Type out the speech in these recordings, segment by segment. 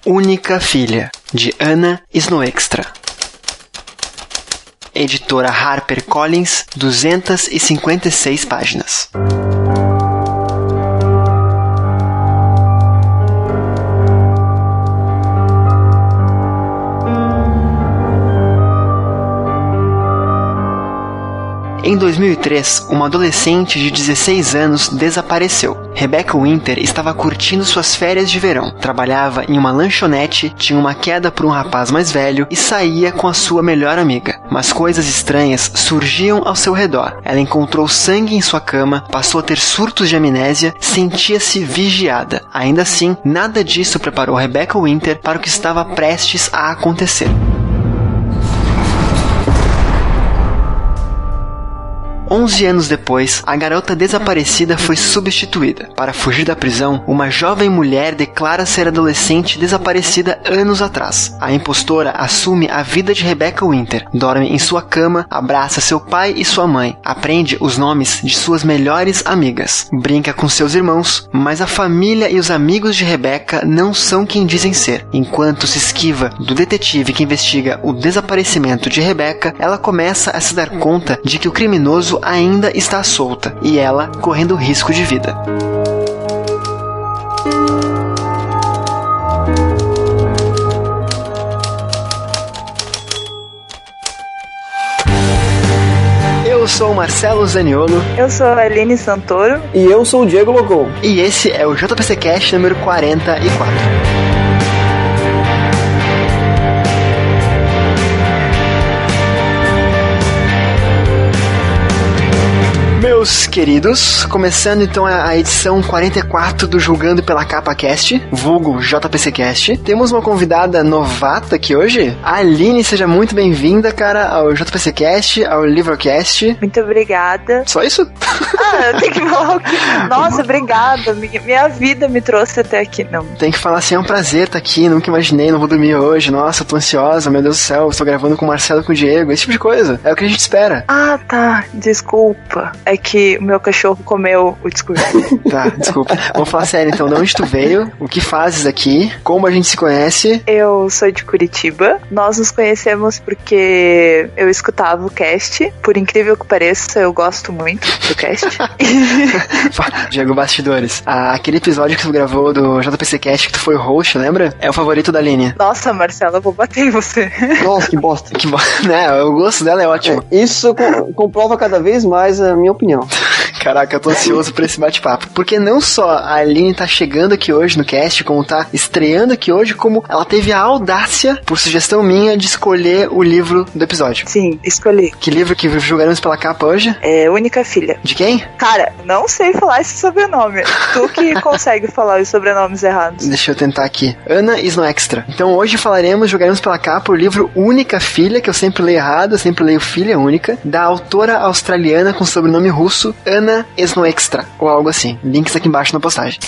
Única Filha, de Anna Snoekstra. Editora HarperCollins, 256 páginas. Em 2003, uma adolescente de 16 anos desapareceu. Rebecca Winter estava curtindo suas férias de verão, trabalhava em uma lanchonete, tinha uma queda por um rapaz mais velho e saía com a sua melhor amiga. Mas coisas estranhas surgiam ao seu redor. Ela encontrou sangue em sua cama, passou a ter surtos de amnésia, sentia-se vigiada. Ainda assim, nada disso preparou Rebecca Winter para o que estava prestes a acontecer. 11 anos depois, a garota desaparecida foi substituída. Para fugir da prisão, uma jovem mulher declara ser adolescente desaparecida anos atrás. A impostora assume a vida de Rebecca Winter, dorme em sua cama, abraça seu pai e sua mãe, aprende os nomes de suas melhores amigas, brinca com seus irmãos, mas a família e os amigos de Rebecca não são quem dizem ser. Enquanto se esquiva do detetive que investiga o desaparecimento de Rebecca, ela começa a se dar conta de que o criminoso ainda está solta e ela correndo risco de vida. Eu sou o Marcelo Zaniolo. Eu sou a Aline Santoro. E eu sou o Diego Locon. E esse é o JPC Cast número 44. Meus queridos, começando então a edição 44 do Julgando pela Capa Cast, vulgo JPC Cast. Temos uma convidada novata aqui hoje. A Aline, seja muito bem-vinda, cara, ao JPC Cast, ao Livrocast. Muito obrigada. Só isso? Eu tenho que falar o quê? Nossa, obrigada. Minha vida me trouxe até aqui, não. Tem que falar assim, é um prazer estar aqui, nunca imaginei, não vou dormir hoje. Nossa, tô ansiosa, meu Deus do céu, estou gravando com o Marcelo e com o Diego, esse tipo de coisa. É o que a gente espera. Ah, tá. Desculpa. É que o meu cachorro comeu o discurso. Tá, desculpa. Vamos falar sério então, de onde tu veio, o que fazes aqui, como a gente se conhece? Eu sou de Curitiba. Nós nos conhecemos porque eu escutava o cast. Por incrível que pareça, eu gosto muito do cast. Diego, bastidores. Aquele episódio que tu gravou do JPC Cast, que tu foi host, lembra? É o favorito da Aline. Nossa, Marcelo, eu vou bater em você. Nossa, que bosta. Que bosta, né? O gosto dela é ótimo. Isso comprova cada vez mais a minha opinião. Caraca, eu tô ansioso por esse bate-papo. Porque não só a Aline tá chegando aqui hoje no cast, como tá estreando aqui hoje, como ela teve a audácia, por sugestão minha, de escolher o livro do episódio. Sim, escolhi. Que livro que julgaremos pela capa hoje? É Única Filha. De quem? Cara, não sei falar esse sobrenome. Tu que consegue falar os sobrenomes errados. Deixa eu tentar aqui. Anna Snoekstra. Então hoje julgaremos pela capa o livro Única Filha, que eu sempre leio errado, eu sempre leio Filha Única, da autora australiana com sobrenome russo, Anna Snoekstra, ou algo assim. Links aqui embaixo na postagem.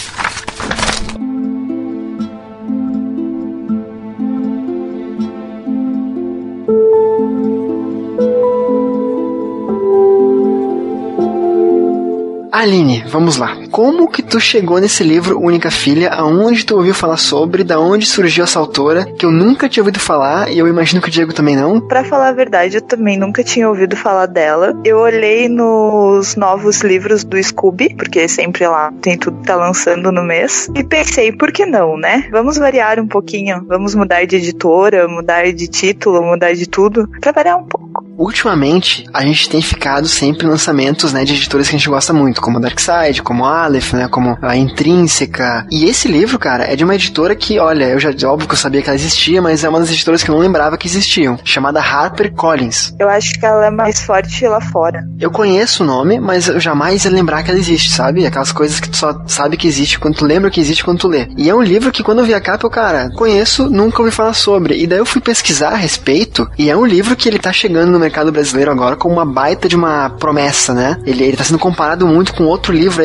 Aline, vamos lá. Como que tu chegou nesse livro Única Filha? Aonde tu ouviu falar sobre? Da onde surgiu essa autora? Que eu nunca tinha ouvido falar e eu imagino que o Diego também não. Pra falar a verdade, eu também nunca tinha ouvido falar dela. Eu olhei nos novos livros do Scooby, porque sempre lá tem tudo que tá lançando no mês. E pensei, por que não, né? Vamos variar um pouquinho. Vamos mudar de editora, mudar de título, mudar de tudo. Pra variar um pouco. Ultimamente, a gente tem ficado sempre em lançamentos, né, de editoras que a gente gosta muito, como a Darkside, como a Aleph, né, como a Intrínseca. E esse livro, cara, é de uma editora que, olha, óbvio que eu sabia que ela existia, mas é uma das editoras que eu não lembrava que existiam, chamada HarperCollins. Eu acho que ela é mais forte lá fora. Eu conheço o nome, mas eu jamais ia lembrar que ela existe, sabe? Aquelas coisas que tu só sabe que existe quando tu lembra que existe quando tu lê. E é um livro que quando eu vi a capa, eu, cara, conheço, nunca ouvi falar sobre. E daí eu fui pesquisar a respeito, e é um livro que ele tá chegando no mercado brasileiro agora como uma baita de uma promessa, né? Ele tá sendo comparado muito com outro livro aí que foi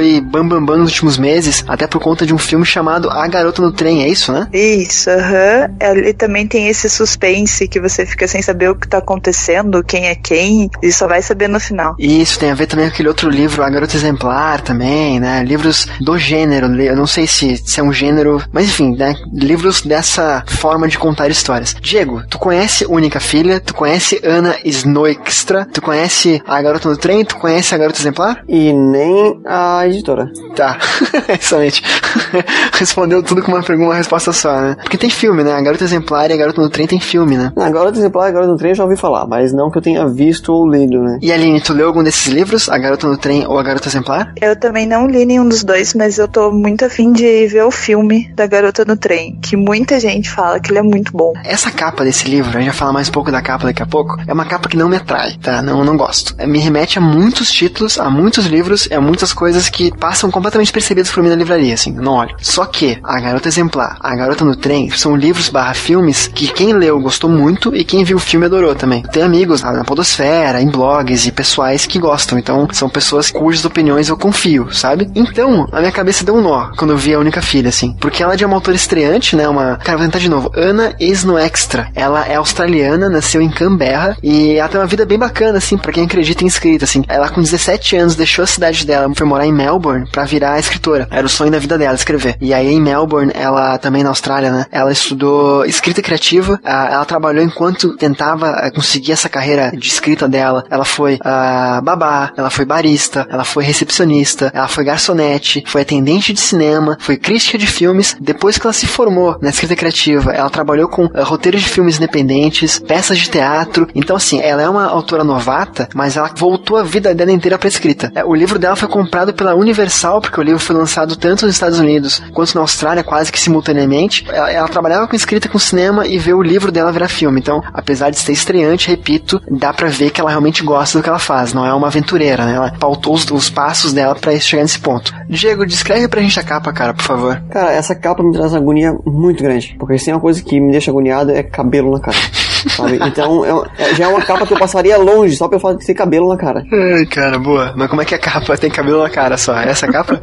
foi bambambam nos últimos meses, até por conta de um filme chamado A Garota no Trem, é isso, né? Isso, aham. Ele também tem esse suspense que você fica sem saber o que tá acontecendo, quem é quem, e só vai saber no final. Isso, tem a ver também com aquele outro livro, A Garota Exemplar também, né? Livros do gênero, eu não sei se é um gênero, mas enfim, né? Livros dessa forma de contar histórias. Diego, tu conhece Única Filha, tu conhece Ana Snoekstra, tu conhece A Garota no Trem, tu conhece A Garota Exemplar? E nem a editora. Tá, excelente. Respondeu tudo com uma resposta só, né? Porque tem filme, né? A Garota Exemplar e A Garota no Trem tem filme, né? A Garota Exemplar e A Garota no Trem eu já ouvi falar, mas não que eu tenha visto ou lido, né? E Aline, tu leu algum desses livros? A Garota no Trem ou A Garota Exemplar? Eu também não li nenhum dos dois, mas eu tô muito afim de ver o filme da Garota no Trem, que muita gente fala que ele é muito bom. Essa capa desse livro, a gente vai falar mais um pouco da capa daqui a pouco, é uma capa que não me atrai, tá? Não gosto. Me remete a muitos títulos, a muitos livros, a muitas coisas que passam completamente percebidas por mim na livraria, assim, não olho. Só que A Garota Exemplar, A Garota no Trem são livros / filmes que quem leu gostou muito e quem viu o filme adorou também. Tem amigos na podosfera, em blogs e pessoais que gostam, então são pessoas cujas opiniões eu confio, sabe? Então, a minha cabeça deu um nó quando eu vi A Única Filha, assim, porque ela é de uma autora estreante, né, Cara, vou tentar de novo. Ana Snoekstra. Ela é australiana, nasceu em Canberra e ela tem uma vida bem bacana, assim, pra quem acredita em escrita, assim. Ela com 17 anos deixou a cidade dela, foi morar em Melbourne pra virar escritora. Era o sonho da vida dela, escrever. E aí em Melbourne, ela também na Austrália, né, ela estudou escrita criativa, ela trabalhou enquanto tentava conseguir essa carreira de escrita dela. Ela foi babá, ela foi barista, ela foi recepcionista, ela foi garçonete, foi atendente de cinema, foi crítica de filmes. Depois que ela se formou na escrita criativa, ela trabalhou com roteiros de filmes independentes, peças de teatro. Então, assim, ela é uma autora novata, mas ela voltou a vida dela inteira pra escrita. O livro dela foi comprado pela Universal, porque o livro foi lançado tanto nos Estados Unidos quanto na Austrália, quase que simultaneamente. Ela trabalhava com escrita, com cinema e vê o livro dela virar filme. Então, apesar de ser estreante, repito, dá pra ver que ela realmente gosta do que ela faz. Não é uma aventureira, né? Ela pautou os passos dela pra chegar nesse ponto. Diego, descreve pra gente a capa, cara, por favor. Cara, essa capa me traz agonia muito grande, porque se tem uma coisa que me deixa agoniado é cabelo na cara. Sabe? Então, já é uma capa que eu passaria longe só pelo fato de ter cabelo na cara. Ai, cara, boa. Mas como é que a capa tem cabelo na cara só? É essa a capa?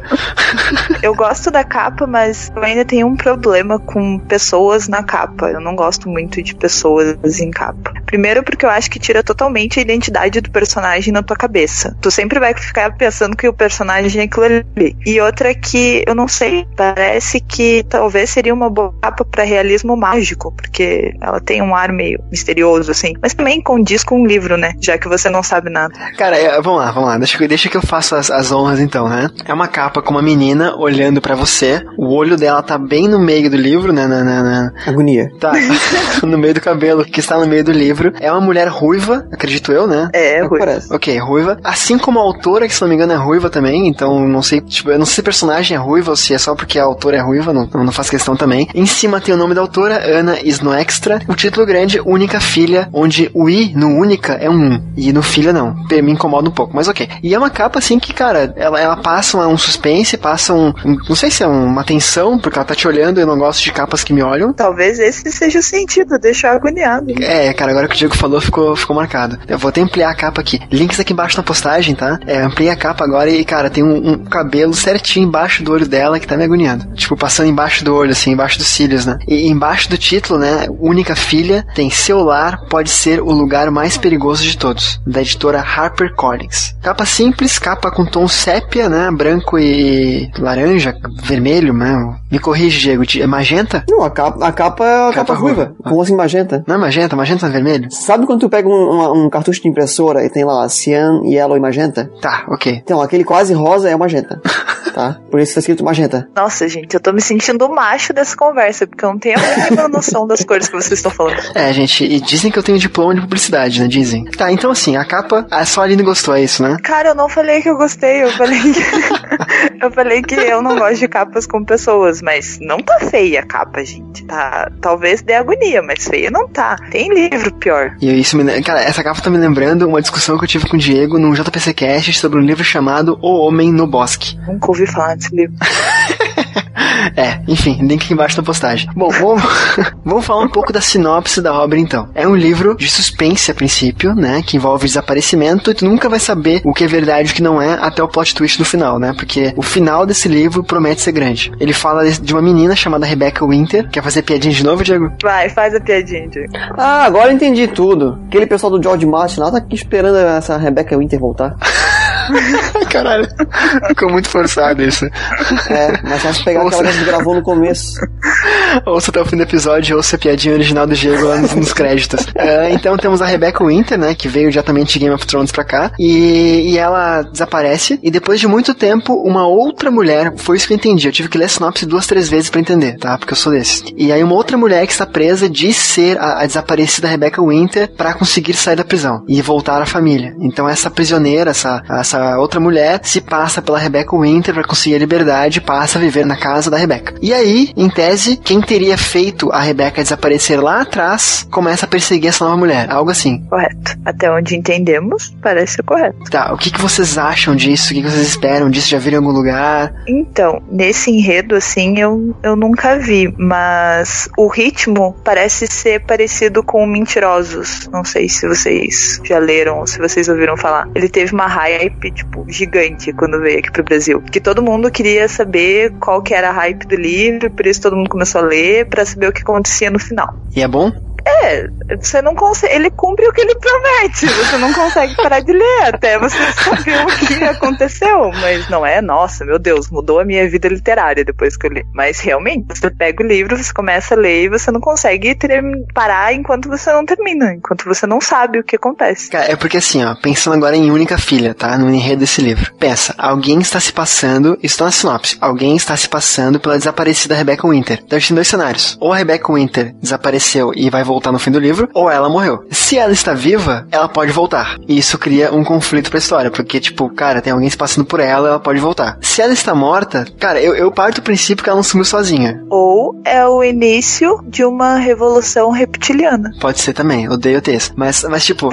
Eu gosto da capa, mas eu ainda tenho um problema com pessoas na capa. Eu não gosto muito de pessoas em capa. Primeiro porque eu acho que tira totalmente a identidade do personagem na tua cabeça. Tu sempre vai ficar pensando que o personagem é aquilo ali. E outra que, eu não sei, parece que talvez seria uma boa capa pra realismo mágico, porque ela tem um ar meio misterioso, assim. Mas também condiz com um livro, né? Já que você não sabe nada. Cara, vamos lá. Deixa que eu faço as honras, então, né? É uma capa com uma menina olhando pra você. O olho dela tá bem no meio do livro, né? Agonia. Tá no meio do cabelo, que está no meio do livro. É uma mulher ruiva, acredito eu, né? É, ruiva. Ok, ruiva. Assim como a autora, que se não me engano é ruiva também. Então, não sei, tipo, eu não sei se a personagem é ruiva ou se é só porque a autora é ruiva. Não faço questão também. Em cima tem o nome da autora, Ana Snoekstra. O título grande, Única Filha, onde o I no única é um e no filha não. Me incomoda um pouco, mas ok. E é uma capa assim que, cara, ela passa um suspense, passa não sei se é uma tensão, porque ela tá te olhando e eu não gosto de capas que me olham. Talvez esse seja o sentido, deixar agoniado. Cara, agora que o Diego falou, ficou marcado. Eu vou até ampliar a capa aqui. Links aqui embaixo na postagem, tá? Ampliei a capa agora e, cara, tem um cabelo certinho embaixo do olho dela que tá me agoniando. Tipo, passando embaixo do olho, assim, embaixo dos cílios, né? E embaixo do título, né, Única Filha, tem Seu lar pode ser o lugar mais perigoso de todos, da editora HarperCollins. Capa simples, capa com tom sépia, né, branco e laranja, vermelho, né? Me corrige, Diego, é magenta? Não, a capa é a capa ruiva. Como assim magenta? Não é magenta é vermelho? Sabe quando tu pega um cartucho de impressora e tem lá cian, yellow e magenta? Tá, ok. Então, aquele quase rosa é o magenta. Tá? Por isso tá escrito magenta. Nossa, gente, eu tô me sentindo macho dessa conversa, porque eu não tenho a mínima noção das cores que vocês estão falando. Gente, e dizem que eu tenho diploma de publicidade, né? Dizem. Tá, então assim, a capa, só a Aline gostou, é isso, né? Cara, eu não falei que eu gostei, eu falei que eu não gosto de capas com pessoas, mas não tá feia a capa, gente. Tá, talvez dê agonia, mas feia não tá. Tem livro pior. Cara, essa capa tá me lembrando uma discussão que eu tive com o Diego num JPC Cast sobre um livro chamado O Homem no Bosque. Nunca ouvi falar desse livro. Enfim, link aqui embaixo na postagem. Bom, vamos falar um pouco da sinopse da obra então. É um livro de suspense a princípio, né, que envolve desaparecimento, e tu nunca vai saber o que é verdade e o que não é até o plot twist do final, né, porque o final desse livro promete ser grande. Ele fala de uma menina chamada Rebecca Winter. Quer fazer piadinha de novo, Diego? Vai, faz a piadinha, Diego. Ah, agora eu entendi tudo. Aquele pessoal do George Martin lá tá aqui esperando essa Rebecca Winter voltar. Caralho, ficou muito forçado isso. Mas só se pegar aquela que a gente gravou no começo. Ouça até o fim do episódio, ouça a piadinha original do Diego lá nos créditos. Então temos a Rebecca Winter, né, que veio diretamente de Game of Thrones pra cá, e ela desaparece, e depois de muito tempo, uma outra mulher, foi isso que eu entendi, eu tive que ler a sinopse 2, 3 vezes pra entender, tá, porque eu sou desses. E aí uma outra mulher que está presa diz ser a desaparecida Rebecca Winter pra conseguir sair da prisão e voltar à família. Então essa prisioneira, essa outra mulher se passa pela Rebecca Winter pra conseguir a liberdade e passa a viver na casa da Rebecca. E aí, em tese, quem teria feito a Rebecca desaparecer lá atrás começa a perseguir essa nova mulher. Algo assim. Correto. Até onde entendemos, parece correto. Tá, o que vocês acham disso? O que vocês esperam disso? Já viram em algum lugar? Então, nesse enredo, assim, eu nunca vi, mas o ritmo parece ser parecido com Mentirosos. Não sei se vocês já leram ou se vocês ouviram falar. Ele teve uma hype, tipo, gigante quando veio aqui pro Brasil. Que todo mundo queria saber qual que era a hype do livro, por isso todo mundo começou a ler pra saber o que acontecia no final. E é bom? Você não consegue, ele cumpre o que ele promete, você não consegue parar de ler até você saber o que aconteceu, mas não é, nossa, meu Deus, mudou a minha vida literária depois que eu li, mas realmente, você pega o livro, você começa a ler e você não consegue parar enquanto você não termina, enquanto você não sabe o que acontece. Cara, é porque assim, ó, pensando agora em Única Filha, tá, no enredo desse livro, pensa, alguém está se passando, isso tá na sinopse, alguém está se passando pela desaparecida Rebecca Winter. Então a gente tem 2 cenários, ou a Rebecca Winter desapareceu e vai voltar no fim do livro, ou ela morreu. Se ela está viva, ela pode voltar. E isso cria um conflito pra história, porque, tipo, cara, tem alguém se passando por ela pode voltar. Se ela está morta, cara, eu parto do princípio que ela não sumiu sozinha. Ou é o início de uma revolução reptiliana. Pode ser também, odeio texto. Mas tipo,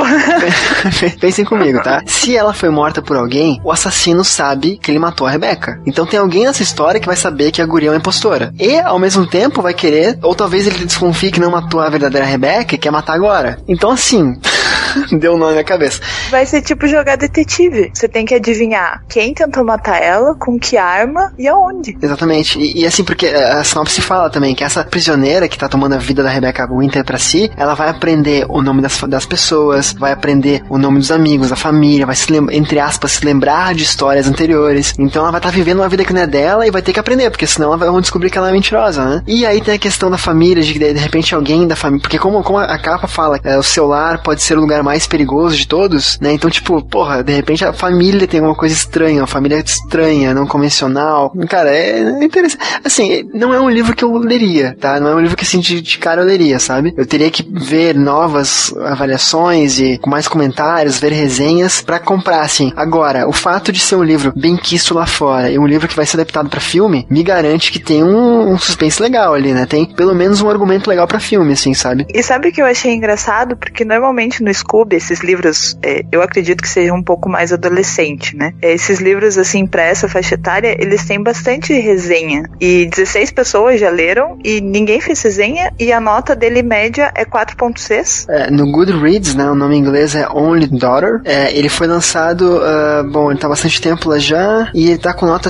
pensem comigo, tá? Se ela foi morta por alguém, o assassino sabe que ele matou a Rebecca. Então tem alguém nessa história que vai saber que a guria é uma impostora. E, ao mesmo tempo, vai querer, ou talvez ele desconfie que não matou a verdadeira Rebecca e quer matar agora. Então, assim, deu um nó na minha cabeça. Vai ser tipo jogar detetive. Você tem que adivinhar quem tentou matar ela, com que arma e aonde. Exatamente. E assim, porque a sinopse fala também que essa prisioneira que tá tomando a vida da Rebecca Winter pra si, ela vai aprender o nome das pessoas, vai aprender o nome dos amigos, da família, vai entre aspas, se lembrar de histórias anteriores. Então ela vai estar vivendo uma vida que não é dela e vai ter que aprender, porque senão ela vai descobrir que ela é mentirosa, né? E aí tem a questão da família, de repente alguém da família, porque como a capa fala, o seu lar pode ser o lugar mais perigoso de todos, né? Então, tipo, porra, de repente a família tem alguma coisa estranha, uma família estranha, não convencional. Cara, é interessante. Assim, não é um livro que eu leria, tá? Não é um livro que, assim, de cara eu leria, sabe? Eu teria que ver novas avaliações e com mais comentários, ver resenhas pra comprar, assim. Agora, o fato de ser um livro bem quisto lá fora e um livro que vai ser adaptado pra filme, me garante que tem um suspense legal ali, né? Tem pelo menos um argumento legal pra filme, assim, sabe? E sabe o que eu achei engraçado? Porque normalmente no Scooby, esses livros, eu acredito que sejam um pouco mais adolescente, né? Esses livros, assim, pra essa faixa etária, eles têm bastante resenha. E 16 pessoas já leram e ninguém fez resenha e a nota dele média é 4.6. No Goodreads, né? O nome em inglês é Only Daughter. Ele foi lançado, ele tá há bastante tempo lá já e ele tá com nota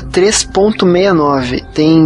3.69. Tem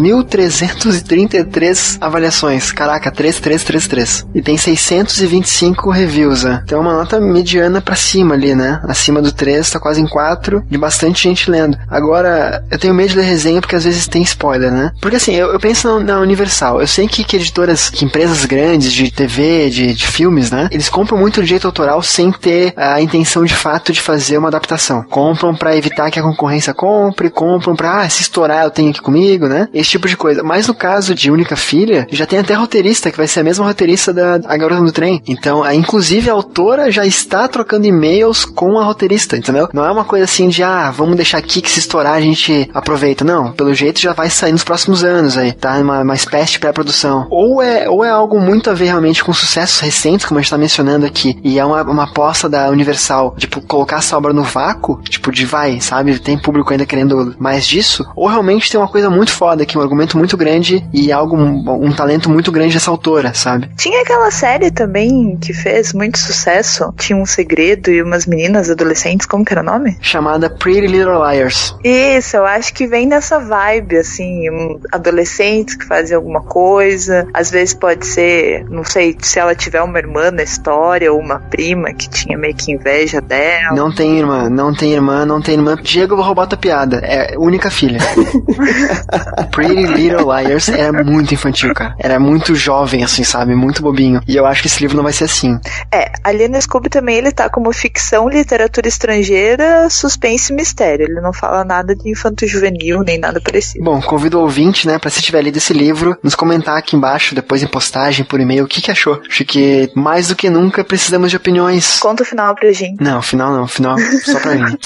3.333 avaliações. Caraca, 3.333. E tem 625 reviews, né? Então é uma nota mediana pra cima ali, né? Acima do 3, tá quase em 4, de bastante gente lendo. Agora, eu tenho medo de ler resenha porque às vezes tem spoiler, né? Porque assim, eu penso na Universal. Eu sei que editoras, que empresas grandes de TV, de filmes, né? Eles compram muito direito autoral sem ter a intenção de fato de fazer uma adaptação. Compram pra evitar que a concorrência compre, compram pra, se estourar eu tenho aqui comigo, né? Esse tipo de coisa. Mas no caso de Única Filha, já tem até roteirista, que vai ser a mesma roteirista da A Garota do Trem. Então, inclusive autora já está trocando e-mails com a roteirista, entendeu? Não é uma coisa assim de, vamos deixar aqui que se estourar a gente aproveita. Não, pelo jeito já vai sair nos próximos anos aí, tá? Uma espécie de pré-produção. Ou é algo muito a ver realmente com sucessos recentes, como a gente tá mencionando aqui, e é uma aposta da Universal, tipo, colocar essa obra no vácuo, tipo, sabe? Tem público ainda querendo mais disso, ou realmente tem uma coisa muito foda aqui, um argumento muito grande e um talento muito grande dessa autora, sabe? Tinha aquela série também que fez muito sucesso, tinha um segredo e umas meninas adolescentes, como que era o nome? Chamada Pretty Little Liars. Isso, eu acho que vem nessa vibe, assim, adolescentes que fazem alguma coisa, às vezes pode ser, não sei, se ela tiver uma irmã na história, ou uma prima que tinha meio que inveja dela. Não tem irmã. Diego, eu vou roubar tua piada. É única filha. Pretty Little Liars era muito infantil, cara. Era muito jovem, assim, sabe? Muito bobinho. E eu acho que esse livro não vai ser assim. Ali no Scooby também ele tá como ficção, literatura estrangeira, suspense e mistério. Ele não fala nada de infanto-juvenil, nem nada parecido. Bom, convido o ouvinte, né, pra se tiver lido esse livro, nos comentar aqui embaixo, depois em postagem, por e-mail, o que achou. Acho que mais do que nunca precisamos de opiniões. Conta o final pra gente. Não, final não. Final só pra mim.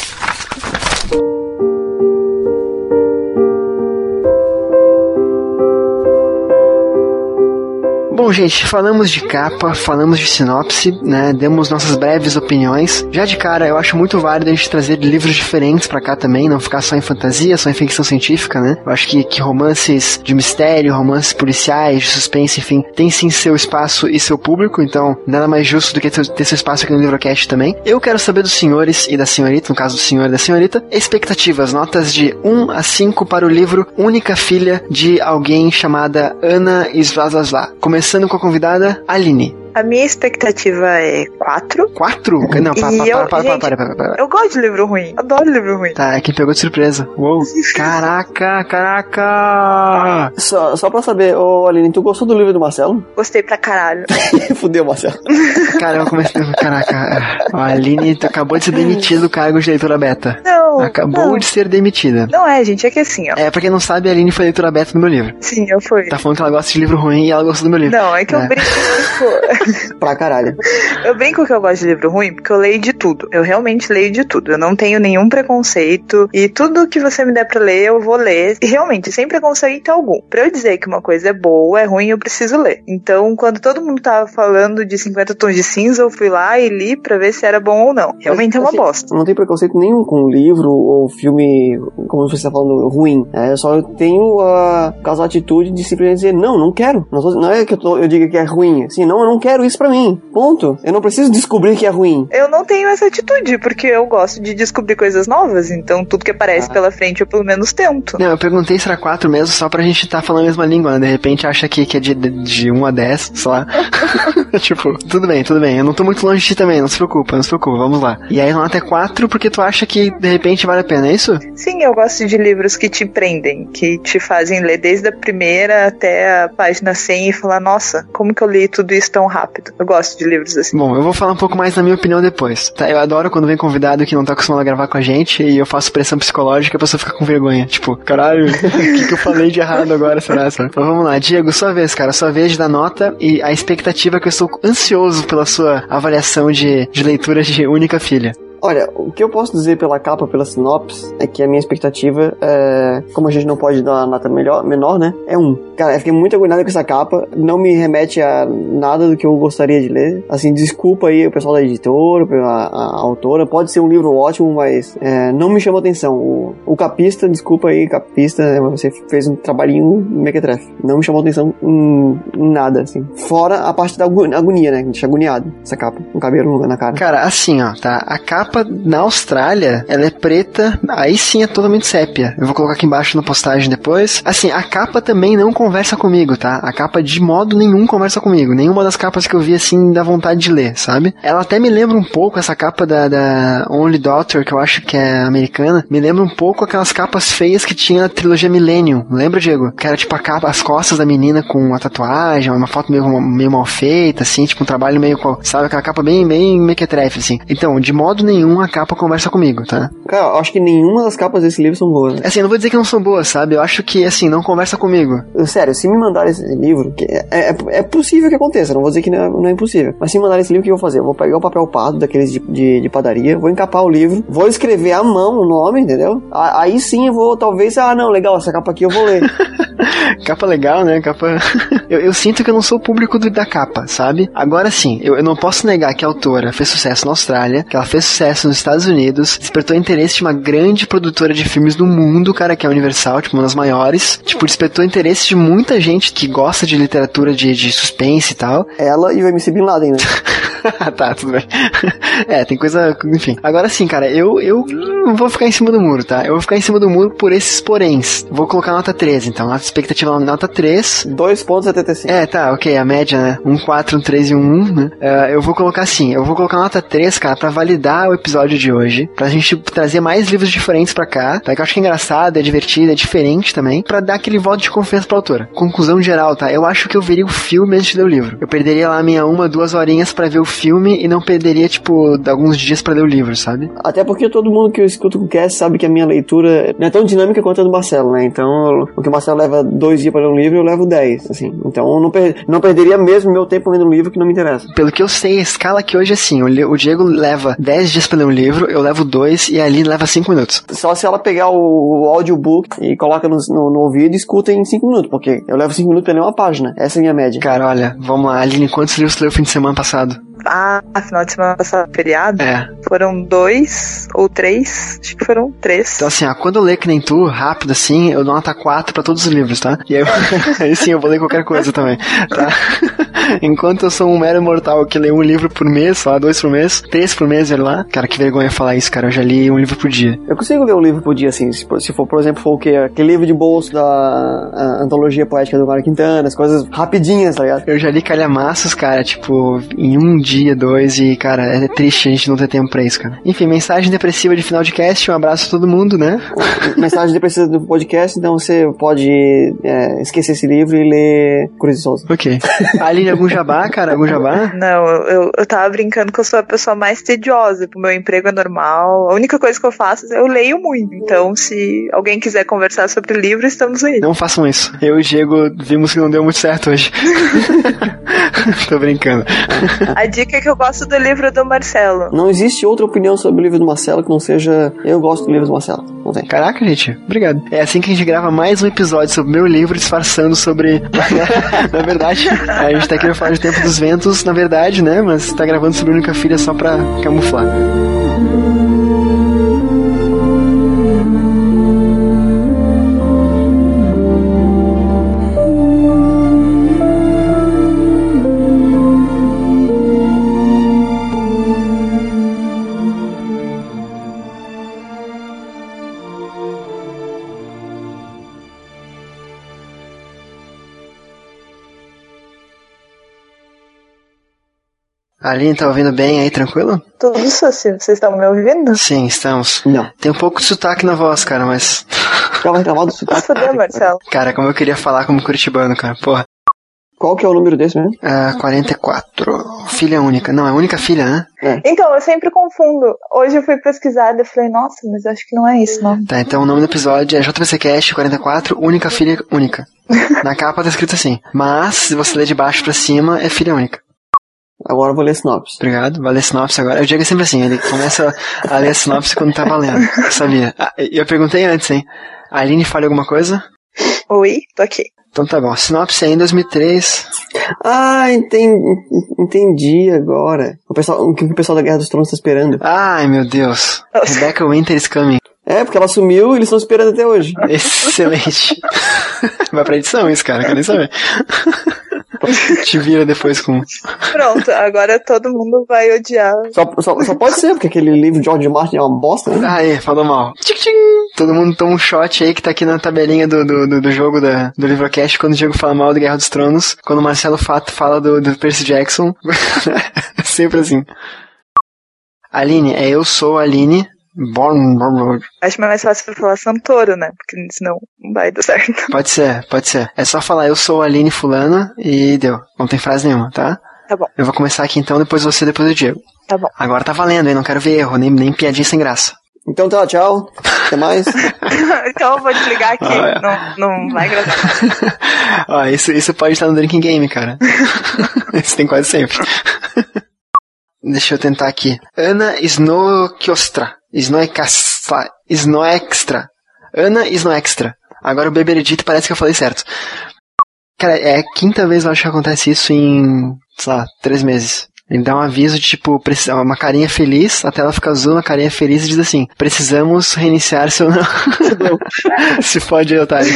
Bom, gente, falamos de capa, falamos de sinopse, né, demos nossas breves opiniões. Já de cara, eu acho muito válido a gente trazer livros diferentes pra cá também, não ficar só em fantasia, só em ficção científica, né. Eu acho que romances de mistério, romances policiais, de suspense, enfim, tem sim seu espaço e seu público, então nada mais justo do que ter seu espaço aqui no Livrocast também. Eu quero saber dos senhores e da senhorita, no caso do senhor e da senhorita, expectativas, notas de 1 a 5 para o livro Única Filha de alguém chamada Ana Svazazla. Começando com a convidada, Aline. A minha expectativa é 4. 4? Não, para. Eu gosto de livro ruim. Adoro livro ruim. Tá, é quem pegou de surpresa. Uou. Caraca! Só pra saber, Aline, tu gostou do livro do Marcelo? Gostei pra caralho. Fudeu, Marcelo. Cara, eu comecei... Caraca. A Aline acabou de ser demitida do cargo de leitora beta. Não. Acabou de ser demitida. Não é, gente, é que assim, ó. Pra quem não sabe, a Aline foi leitora beta do meu livro. Sim, eu fui. Tá falando que ela gosta de livro ruim e ela gosta do meu livro. Não, é que eu brinco. Pra caralho. Eu brinco que eu gosto de livro ruim porque eu leio de tudo. Eu realmente leio de tudo. Eu não tenho nenhum preconceito. E tudo que você me der pra ler, eu vou ler. E realmente, sem preconceito algum. Pra eu dizer que uma coisa é boa, é ruim, eu preciso ler. Então, quando todo mundo tava falando de 50 tons de cinza, eu fui lá e li pra ver se era bom ou não. Realmente é uma bosta. Não tem preconceito nenhum com livro ou filme, como você tá falando, ruim. Só tenho a atitude de simplesmente dizer, não quero. Não é que eu diga que é ruim. Assim, não, eu não quero isso pra mim. Ponto. Eu não preciso descobrir que é ruim. Eu não tenho essa atitude, porque eu gosto de descobrir coisas novas, então tudo que aparece pela frente eu pelo menos tento. Não, eu perguntei se era 4 mesmo, só pra gente tá falando a mesma língua, né? De repente acha que é de 1 a 10, sei lá. Tipo, tudo bem. Eu não tô muito longe de ti também, não se preocupa, vamos lá. E aí nota é 4 porque tu acha que de repente vale a pena, é isso? Sim, eu gosto de livros que te prendem, que te fazem ler desde a primeira até a página 100 e falar, nossa, como que eu li tudo isso tão rápido? Eu gosto de livros assim. Bom, eu vou falar um pouco mais da minha opinião depois, tá? Eu adoro quando vem convidado que não tá acostumado a gravar com a gente e eu faço pressão psicológica e a pessoa fica com vergonha. Tipo, caralho, o que eu falei de errado agora, será? Então vamos lá, Diego, sua vez, cara, sua vez de dar nota e a expectativa que eu estou ansioso pela sua avaliação de leitura de Única Filha. Olha, o que eu posso dizer pela capa, pela sinopse, é que a minha expectativa é, como a gente não pode dar uma nota menor, né? É 1. Cara, eu fiquei muito agoniado com essa capa, não me remete a nada do que eu gostaria de ler. Assim, desculpa aí o pessoal da editora, a autora, pode ser um livro ótimo, mas não me chamou atenção. O capista, desculpa aí, capista, você fez um trabalhinho mequetrefe. Não me chamou atenção em nada, assim. Fora a parte da agonia, né? Me deixa agoniado, essa capa, com cabelo na cara. Cara, assim, ó, tá? A capa na Austrália, ela é preta, aí sim é totalmente sépia. Eu vou colocar aqui embaixo na postagem depois. Assim, a capa também não conversa comigo, tá? A capa de modo nenhum conversa comigo. Nenhuma das capas que eu vi, assim, dá vontade de ler, sabe? Ela até me lembra um pouco, essa capa da Only Daughter, que eu acho que é americana, me lembra um pouco aquelas capas feias que tinha na trilogia Millennium. Lembra, Diego? Que era tipo a capa, as costas da menina com a tatuagem, uma foto meio mal feita, assim, tipo um trabalho meio, sabe? Aquela capa bem mequetrefe, assim. Então, de modo nenhum nenhum a capa conversa comigo, tá? Cara, eu acho que nenhuma das capas desse livro são boas. Assim, não vou dizer que não são boas, sabe? Eu acho que, assim, não conversa comigo. Sério, se me mandarem esse livro, que é possível que aconteça, não vou dizer que não é impossível. Mas se me mandarem esse livro, o que eu vou fazer? Eu vou pegar o papel pardo, daqueles de padaria, vou encapar o livro, vou escrever à mão o nome, entendeu? Aí sim eu vou, talvez, não, legal, essa capa aqui eu vou ler. Capa legal, né? Capa... eu sinto que eu não sou o público da capa, sabe? Agora sim, eu não posso negar que a autora fez sucesso na Austrália, que ela fez sucesso nos Estados Unidos, despertou interesse de uma grande produtora de filmes do mundo, cara, que é a Universal, tipo, uma das maiores. Tipo, despertou interesse de muita gente que gosta de literatura de suspense e tal. Ela e o MC Bin Laden, né? Tá, tudo bem. Tem coisa... Enfim. Agora sim, cara, eu vou ficar em cima do muro, tá? Eu vou ficar em cima do muro por esses poréns. Vou colocar nota 3, então. A expectativa é nota 3. 2,75. Tá, ok. A média, né? 1, 4, 1, 3 e 1, 1, né? Eu vou colocar assim. Eu vou colocar nota 3, cara, pra validar o episódio de hoje. Pra gente trazer mais livros diferentes pra cá. Tá? Que eu acho que é engraçado, é divertido, é diferente também. Pra dar aquele voto de confiança pra autora. Conclusão geral, tá? Eu acho que eu veria o filme antes de ler o livro. Eu perderia lá minha 1, 2 horinhas pra ver o filme e não perderia, tipo, alguns dias pra ler o livro, sabe? Até porque todo mundo que eu escuto com o cast sabe que a minha leitura não é tão dinâmica quanto a do Marcelo, né? Então, o que o Marcelo leva 2 dias pra ler um livro, eu levo 10, assim. Então, eu não perderia mesmo meu tempo lendo um livro que não me interessa. Pelo que eu sei, a escala aqui hoje é assim, o Diego leva 10 dias pra ler um livro, eu levo 2 e a Aline leva 5 minutos. Só se ela pegar o audiobook e coloca no ouvido e escuta em 5 minutos, porque eu levo 5 minutos pra ler uma página. Essa é a minha média. Cara, olha, vamos lá. Aline, quantos livros você leu no fim de semana passado? Final de semana passada, feriado? É. Foram 2 ou 3, acho que foram 3. Então assim, quando eu ler que nem tu, rápido assim, eu dou nota 4 pra todos os livros, tá? E aí sim, eu vou ler qualquer coisa também, tá? Enquanto eu sou um mero mortal que lê um livro por mês, só 2 por mês, 3 por mês, olha lá. Cara, que vergonha falar isso, cara, eu já li um livro por dia. Eu consigo ler um livro por dia, assim, se for, por exemplo, o quê? Aquele livro de bolso da antologia poética do Mário Quintana, as coisas rapidinhas, tá ligado? Eu já li calhamaços, cara, tipo, em um dia, 2, e, cara, é triste a gente não ter tempo pra isso, cara. Enfim, mensagem depressiva de final de cast, um abraço a todo mundo, né? Mensagem depressiva do podcast, então você pode esquecer esse livro e ler Cruz e Souza. Ok. Aline, algum jabá, cara? Algum jabá? Não, eu tava brincando que eu sou a pessoa mais tediosa, o meu emprego é normal, a única coisa que eu faço é eu leio muito, então se alguém quiser conversar sobre livro, estamos aí. Não façam isso. Eu e o Diego vimos que não deu muito certo hoje. Tô brincando. A dica é que eu gosto do livro do Marcelo. Não existe outra opinião sobre o livro do Marcelo que não seja eu gosto do livro do Marcelo. Não tem. Caraca, gente, obrigado. É assim que a gente grava mais um episódio sobre o meu livro, disfarçando sobre... Na verdade, a gente tá aqui no Falar de Tempo dos Ventos, na verdade, né? Mas tá gravando sobre a Única Filha só pra camuflar. Aline, tá ouvindo bem aí, tranquilo? Tudo isso assim, vocês estão me ouvindo? Sim, estamos. Não. Tem um pouco de sotaque na voz, cara, mas... Ficava reclamado do sotaque. Fudeu, Marcelo. Cara, como eu queria falar como curitibano, cara, porra. Qual que é o número desse mesmo? 44. Filha única. Não, é única filha, né? É. Então, eu sempre confundo. Hoje eu fui pesquisar e falei, nossa, mas acho que não é isso, não. Tá, então o nome do episódio é JVCcast 44, única filha única. Na capa tá escrito assim. Mas, se você ler de baixo pra cima, é filha única. Agora eu vou ler sinopse. Obrigado, vai ler sinopse agora. O Diego é sempre assim, ele começa a ler a sinopse quando tá valendo. Sabia? Eu perguntei antes, hein? A Aline fala alguma coisa? Oi, tô aqui. Então tá bom. Sinopse é em 2003. Entendi agora. O que o pessoal da Guerra dos Tronos tá esperando. Ai, meu Deus. Rebecca Winter is coming. É, porque ela sumiu e eles estão esperando até hoje. Excelente. Vai pra edição isso, cara. Quer nem saber. Te vira depois com... Pronto, agora todo mundo vai odiar. Só pode ser, porque aquele livro de George Martin é uma bosta, né? Aê, falou mal. Tchim. Todo mundo toma um shot aí que tá aqui na tabelinha do jogo do Livrocast, quando o Diego fala mal do Guerra dos Tronos, quando o Marcelo Fato fala do Percy Jackson. É sempre assim. Aline, eu sou a Aline. Acho mais fácil falar Santoro, né? Porque senão não vai dar certo. Pode ser. É só falar eu sou a Aline fulana e deu. Não tem frase nenhuma, tá? Tá bom. Eu vou começar aqui então, depois você, depois o Diego. Tá bom. Agora tá valendo, hein? Não quero ver erro, nem piadinha sem graça. Então tá, tchau. Até mais. Então eu vou desligar aqui. Não vai gravar. Ó, isso pode estar no Drinking Game, cara. Isso tem quase sempre. Deixa eu tentar aqui. Ana Snoekstra. Snoekstra. Ana Snoekstra. Agora o Beberedito parece que eu falei certo. Cara, é a quinta vez eu acho que acontece isso em, sei lá, 3 meses. Ele dá um aviso de, tipo, uma carinha feliz, a tela fica azul, uma carinha feliz e diz assim, precisamos reiniciar seu... Se fode aí, otário.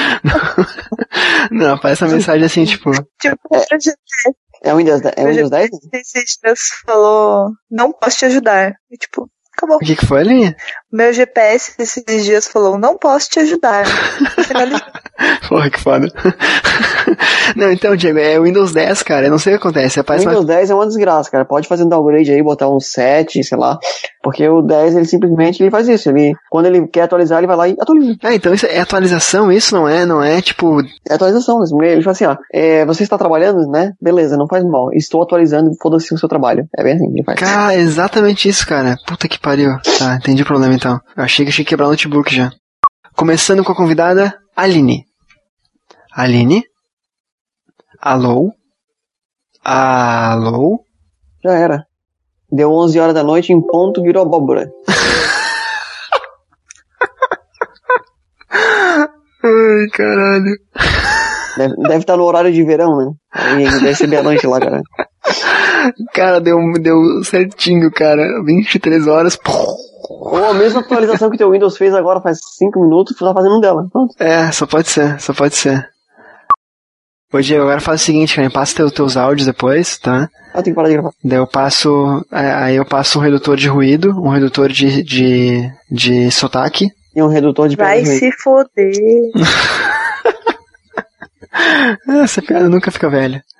Não, aparece uma mensagem assim, tipo... É o Windows 10? Esses dias falou, não posso te ajudar. E tipo, acabou. O que foi ali? Meu GPS esses dias falou, não posso te ajudar. Porra, que foda. Não, então, Diego, é o Windows 10, cara, eu não sei o que acontece. O Windows 10 é uma desgraça, cara. Pode fazer um downgrade aí, botar um 7, sei lá. Porque o 10, ele simplesmente faz isso. Quando ele quer atualizar, ele vai lá e atualiza. Então isso é atualização, isso não é tipo... É atualização mesmo. Ele fala assim, você está trabalhando, né? Beleza, não faz mal. Estou atualizando, foda-se o seu trabalho. É bem assim, ele faz. Cara, exatamente isso, cara. Puta que pariu. Tá, entendi o problema então. Eu achei que quebrar o notebook já. Começando com a convidada, Aline. Aline? Alô? Alô? Já era. Deu 11 horas da noite, em ponto, virou abóbora. Ai, caralho. Deve estar no horário de verão, né? Aí deve ser meia-noite lá, cara. Cara, deu certinho, cara. 23 horas. Ou a mesma atualização que teu Windows fez agora faz 5 minutos, tu tá fazendo dela. Pronto. Só pode ser. Ô, Diego, agora faz o seguinte, cara, passa teus áudios depois, tá? Tem que parar de gravar. Daí eu passo um redutor de ruído, um redutor de sotaque. E um redutor de vai se foder. Essa piada nunca fica velha.